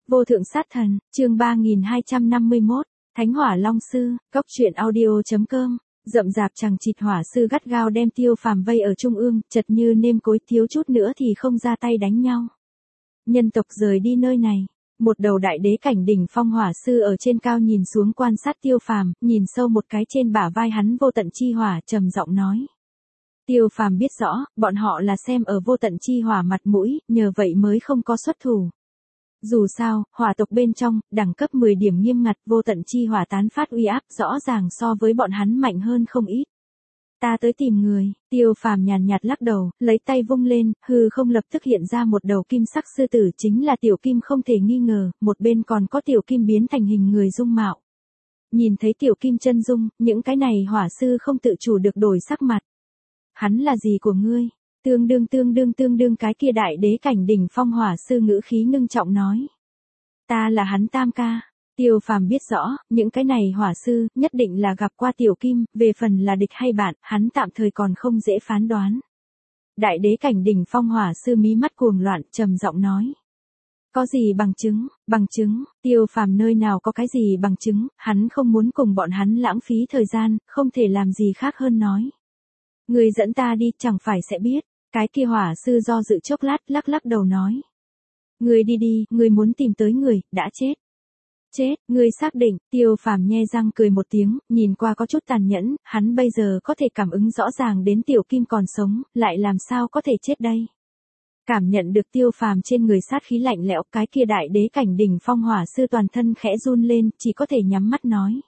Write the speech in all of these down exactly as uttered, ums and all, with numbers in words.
Vô thượng sát thần, chương ba nghìn hai trăm năm mươi mốt, Thánh Hỏa Long Sư, Cốc truyện audio.com, rậm rạp chằng chịt hỏa sư gắt gao đem Tiêu Phàm vây ở trung ương, chật như nêm cối, thiếu chút nữa thì không ra tay đánh nhau. Nhân tộc rời đi nơi này, một đầu đại đế cảnh đỉnh phong hỏa sư ở trên cao nhìn xuống quan sát Tiêu Phàm, nhìn sâu một cái trên bả vai hắn vô tận chi hỏa, trầm giọng nói. Tiêu Phàm biết rõ, bọn họ là xem ở vô tận chi hỏa mặt mũi, nhờ vậy mới không có xuất thủ. Dù sao, hỏa tộc bên trong, đẳng cấp mười điểm nghiêm ngặt, vô tận chi hỏa tán phát uy áp rõ ràng so với bọn hắn mạnh hơn không ít. Ta tới tìm người, Tiêu Phàm nhàn nhạt lắc đầu, lấy tay vung lên, hư không lập tức hiện ra một đầu kim sắc sư tử, chính là tiểu kim không thể nghi ngờ, một bên còn có tiểu kim biến thành hình người dung mạo. Nhìn thấy tiểu kim chân dung, những cái này hỏa sư không tự chủ được đổi sắc mặt. Hắn là gì của ngươi? Tương đương tương đương tương đương cái kia đại đế cảnh đỉnh phong hỏa sư ngữ khí ngưng trọng nói. Ta là hắn tam ca. Tiêu Phàm biết rõ, những cái này hỏa sư, nhất định là gặp qua tiểu kim, về phần là địch hay bạn, hắn tạm thời còn không dễ phán đoán. Đại đế cảnh đỉnh phong hỏa sư mí mắt cuồng loạn, trầm giọng nói. Có gì bằng chứng, bằng chứng, Tiêu Phàm nơi nào có cái gì bằng chứng, hắn không muốn cùng bọn hắn lãng phí thời gian, không thể làm gì khác hơn nói. Người dẫn ta đi, chẳng phải sẽ biết. Cái kia hỏa sư do dự chốc lát, lắc lắc đầu nói. Người đi đi, người muốn tìm tới người, đã chết. Chết, người xác định, Tiêu Phàm nhe răng cười một tiếng, nhìn qua có chút tàn nhẫn, hắn bây giờ có thể cảm ứng rõ ràng đến tiểu kim còn sống, lại làm sao có thể chết đây. Cảm nhận được Tiêu Phàm trên người sát khí lạnh lẽo, cái kia đại đế cảnh đỉnh phong hỏa sư toàn thân khẽ run lên, chỉ có thể nhắm mắt nói.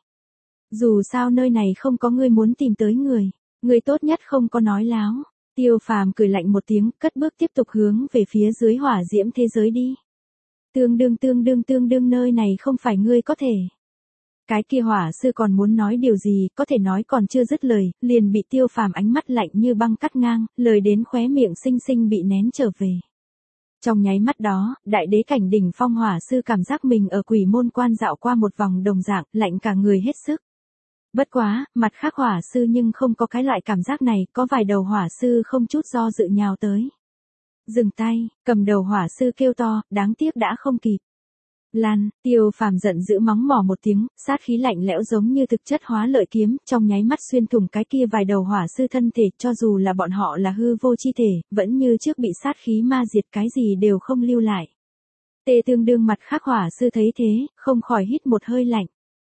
Dù sao nơi này không có người muốn tìm tới người, người tốt nhất không có nói láo. Tiêu Phàm cười lạnh một tiếng, cất bước tiếp tục hướng về phía dưới hỏa diễm thế giới đi. Tương đương tương đương tương đương nơi này không phải ngươi có thể. Cái kia hỏa sư còn muốn nói điều gì, có thể nói còn chưa dứt lời, liền bị Tiêu Phàm ánh mắt lạnh như băng cắt ngang, lời đến khóe miệng xinh xinh bị nén trở về. Trong nháy mắt đó, đại đế cảnh đỉnh phong hỏa sư cảm giác mình ở quỷ môn quan dạo qua một vòng đồng dạng, lạnh cả người hết sức. Bất quá, mặt khác hỏa sư nhưng không có cái loại cảm giác này, có vài đầu hỏa sư không chút do dự nhào tới. Dừng tay, cầm đầu hỏa sư kêu to, đáng tiếc đã không kịp. Lan, Tiêu Phàm giận dữ mắng mỏ một tiếng, sát khí lạnh lẽo giống như thực chất hóa lợi kiếm, trong nháy mắt xuyên thủng cái kia vài đầu hỏa sư thân thể, cho dù là bọn họ là hư vô chi thể, vẫn như trước bị sát khí ma diệt, cái gì đều không lưu lại. Tê tương đương mặt khác hỏa sư thấy thế, không khỏi hít một hơi lạnh.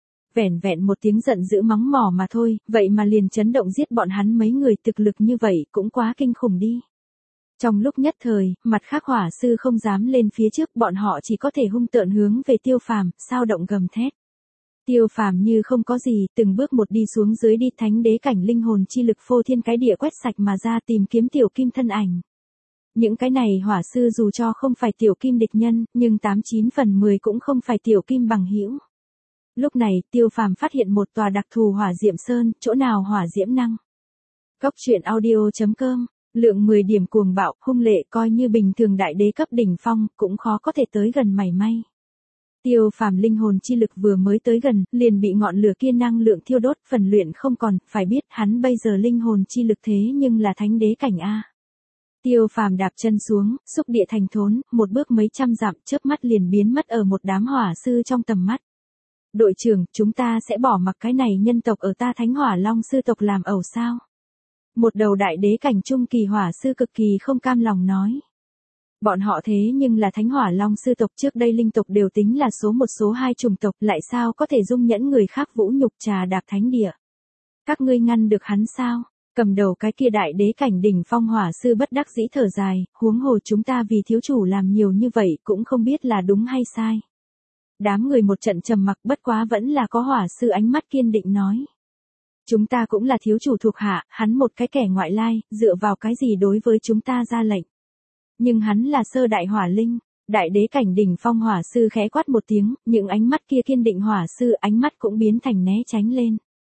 Vẻn vẹn một tiếng giận dữ mắng mỏ mà thôi, vậy mà liền chấn động giết bọn hắn mấy người, thực lực như vậy cũng quá kinh khủng đi. Trong lúc nhất thời, mặt khác hỏa sư không dám lên phía trước, bọn họ chỉ có thể hung tợn hướng về Tiêu Phàm, sao động gầm thét. Tiêu Phàm như không có gì, từng bước một đi xuống dưới đi, thánh đế cảnh linh hồn chi lực phô thiên cái địa quét sạch mà ra, tìm kiếm tiểu kim thân ảnh. Những cái này hỏa sư dù cho không phải tiểu kim địch nhân, nhưng tám chín phần mười cũng không phải tiểu kim bằng hữu. Lúc này, Tiêu Phàm phát hiện một tòa đặc thù hỏa diệm sơn, chỗ nào hỏa diễm năng. Cốc truyện audio.com, lượng mười điểm cuồng bạo, hung lệ, coi như bình thường đại đế cấp đỉnh phong, cũng khó có thể tới gần mảy may. Tiêu Phàm linh hồn chi lực vừa mới tới gần, liền bị ngọn lửa kia năng lượng thiêu đốt, phần luyện không còn, phải biết hắn bây giờ linh hồn chi lực thế nhưng là thánh đế cảnh A. Tiêu Phàm đạp chân xuống, xúc địa thành thốn, một bước mấy trăm dặm, chớp mắt liền biến mất ở một đám hỏa sư trong tầm mắt. Đội trưởng, chúng ta sẽ bỏ mặc cái này nhân tộc ở ta Thánh Hỏa Long sư tộc làm ẩu sao? Một đầu đại đế cảnh trung kỳ hỏa sư cực kỳ không cam lòng nói. Bọn họ thế nhưng là Thánh Hỏa Long sư tộc, trước đây linh tộc đều tính là số một số hai chủng tộc, lại sao có thể dung nhẫn người khác vũ nhục trà đạp thánh địa? Các ngươi ngăn được hắn sao? Cầm đầu cái kia đại đế cảnh đỉnh phong hỏa sư bất đắc dĩ thở dài, huống hồ chúng ta vì thiếu chủ làm nhiều như vậy cũng không biết là đúng hay sai. Đám người một trận trầm mặc, bất quá vẫn là có hỏa sư ánh mắt kiên định nói. Chúng ta cũng là thiếu chủ thuộc hạ, hắn một cái kẻ ngoại lai, dựa vào cái gì đối với chúng ta ra lệnh. Nhưng hắn là sơ đại hỏa linh, đại đế cảnh đỉnh phong hỏa sư khẽ quát một tiếng, những ánh mắt kia kiên định hỏa sư ánh mắt cũng biến thành né tránh lên.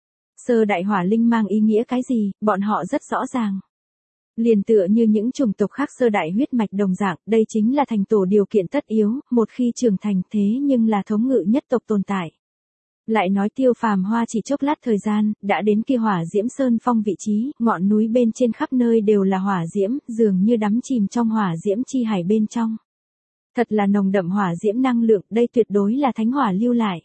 Sơ đại hỏa linh mang ý nghĩa cái gì, bọn họ rất rõ ràng. Liền tựa như những chủng tộc khác sơ đại huyết mạch đồng dạng, đây chính là thành tổ điều kiện tất yếu, một khi trưởng thành thế nhưng là thống ngự nhất tộc tồn tại. Lại nói Tiêu Phàm hoa chỉ chốc lát thời gian, đã đến kia hỏa diễm sơn phong vị trí, ngọn núi bên trên khắp nơi đều là hỏa diễm, dường như đắm chìm trong hỏa diễm chi hải bên trong. Thật là nồng đậm hỏa diễm năng lượng, đây tuyệt đối là thánh hỏa lưu lại.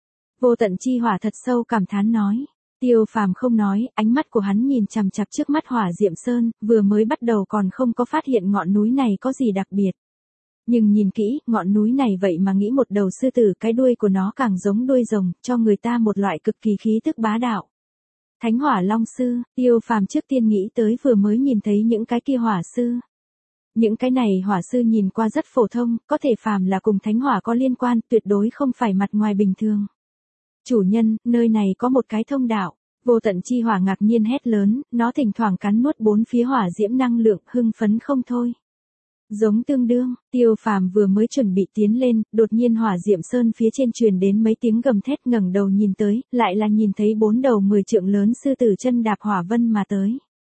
Vô tận chi hỏa thật sâu cảm thán nói. Tiêu Phàm không nói, ánh mắt của hắn nhìn chằm chằm trước mắt hỏa diệm sơn, vừa mới bắt đầu còn không có phát hiện ngọn núi này có gì đặc biệt. Nhưng nhìn kỹ, ngọn núi này vậy mà nghĩ một đầu sư tử, cái đuôi của nó càng giống đuôi rồng, cho người ta một loại cực kỳ khí tức bá đạo. Thánh hỏa long sư, Tiêu Phàm trước tiên nghĩ tới vừa mới nhìn thấy những cái kia hỏa sư. Những cái này hỏa sư nhìn qua rất phổ thông, có thể phàm là cùng thánh hỏa có liên quan, tuyệt đối không phải mặt ngoài bình thường. Chủ nhân, nơi này có một cái thông đạo. Vô tận chi hỏa ngạc nhiên hét lớn, nó thỉnh thoảng cắn nuốt bốn phía hỏa diễm năng lượng, hưng phấn không thôi. Giống tương đương, Tiêu Phàm vừa mới chuẩn bị tiến lên, đột nhiên hỏa diệm sơn phía trên truyền đến mấy tiếng gầm thét, ngẩng đầu nhìn tới, lại là nhìn thấy bốn đầu mười trượng lớn sư tử chân đạp hỏa vân mà tới.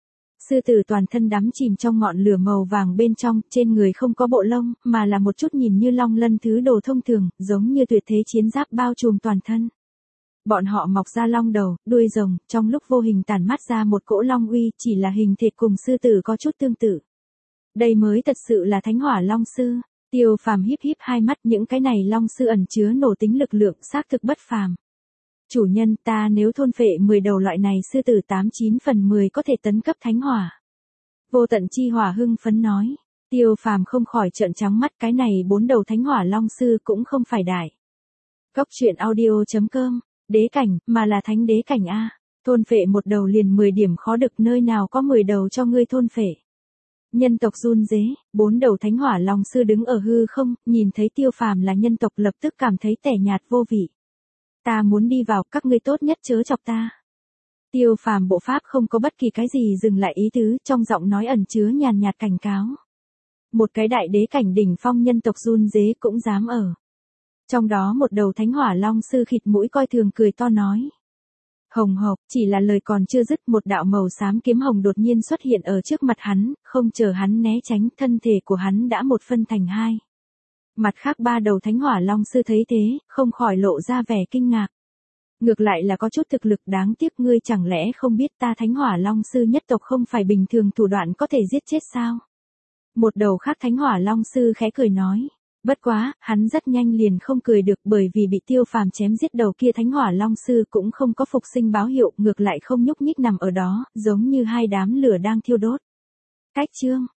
Sư tử toàn thân đắm chìm trong ngọn lửa màu vàng bên trong, trên người không có bộ lông, mà là một chút nhìn như long lân thứ đồ thông thường, giống như tuyệt thế chiến giáp bao trùm toàn thân. Bọn họ mọc ra long đầu, đuôi rồng, trong lúc vô hình tản mát ra một cỗ long uy, chỉ là hình thịt cùng sư tử có chút tương tự. Đây mới thật sự là thánh hỏa long sư. Tiêu Phàm híp híp hai mắt, những cái này long sư ẩn chứa nổ tính lực lượng xác thực bất phàm. Chủ nhân, ta nếu thôn phệ mười đầu loại này sư tử tám chín phần mười có thể tấn cấp thánh hỏa. Vô tận chi hỏa hưng phấn nói. Tiêu Phàm không khỏi trợn trắng mắt, cái này bốn đầu thánh hỏa long sư cũng không phải đại. Cốc truyện audio chấm com, đế cảnh, mà là thánh đế cảnh a. Thôn phệ một đầu liền mười điểm khó được, nơi nào có mười đầu cho ngươi thôn phệ. Nhân tộc run rế, bốn đầu thánh hỏa long sư đứng ở hư không, nhìn thấy Tiêu Phàm là nhân tộc lập tức cảm thấy tẻ nhạt vô vị. Ta muốn đi vào, các ngươi tốt nhất chớ chọc ta. Tiêu Phàm bộ pháp không có bất kỳ cái gì dừng lại ý tứ, trong giọng nói ẩn chứa nhàn nhạt cảnh cáo. Một cái đại đế cảnh đỉnh phong nhân tộc run rế cũng dám ở. Trong đó một đầu thánh hỏa long sư khịt mũi coi thường cười to nói. Hồng hộc, chỉ là lời còn chưa dứt, một đạo màu xám kiếm hồng đột nhiên xuất hiện ở trước mặt hắn, không chờ hắn né tránh, thân thể của hắn đã một phân thành hai. Mặt khác ba đầu thánh hỏa long sư thấy thế, không khỏi lộ ra vẻ kinh ngạc. Ngược lại là có chút thực lực, đáng tiếc ngươi chẳng lẽ không biết ta thánh hỏa long sư nhất tộc không phải bình thường thủ đoạn có thể giết chết sao? Một đầu khác thánh hỏa long sư khẽ cười nói. Bất quá, hắn rất nhanh liền không cười được, bởi vì bị Tiêu Phàm chém giết đầu kia thánh hỏa long sư cũng không có phục sinh báo hiệu, ngược lại không nhúc nhích nằm ở đó, giống như hai đám lửa đang thiêu đốt. Cách chương